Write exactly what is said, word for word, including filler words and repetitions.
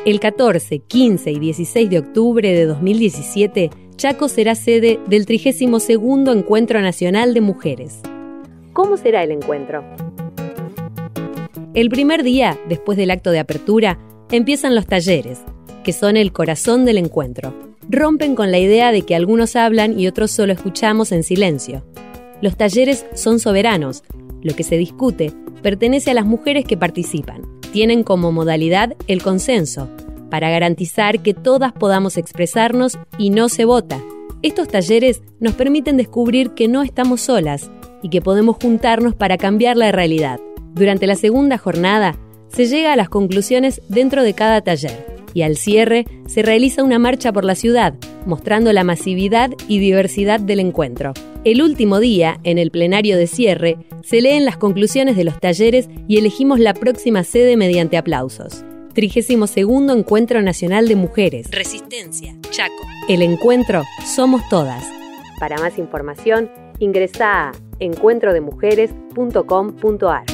El catorce, quince y dieciséis de octubre de dos mil diecisiete, Chaco será sede del trigésimo segundo Encuentro Nacional de Mujeres. ¿Cómo será el encuentro? El primer día, después del acto de apertura, empiezan los talleres, que son el corazón del encuentro. Rompen con la idea de que algunos hablan y otros solo escuchamos en silencio. Los talleres son soberanos. Lo que se discute pertenece a las mujeres que participan. Tienen como modalidad el consenso, para garantizar que todas podamos expresarnos y no se vota. Estos talleres nos permiten descubrir que no estamos solas y que podemos juntarnos para cambiar la realidad. Durante la segunda jornada, se llega a las conclusiones dentro de cada taller y al cierre se realiza una marcha por la ciudad, mostrando la masividad y diversidad del encuentro. El último día, en el plenario de cierre, se leen las conclusiones de los talleres y elegimos la próxima sede mediante aplausos. trigésimo segundo Encuentro Nacional de Mujeres. Resistencia, Chaco. El encuentro somos todas. Para más información, ingresá a encuentro de mujeres punto com punto ar.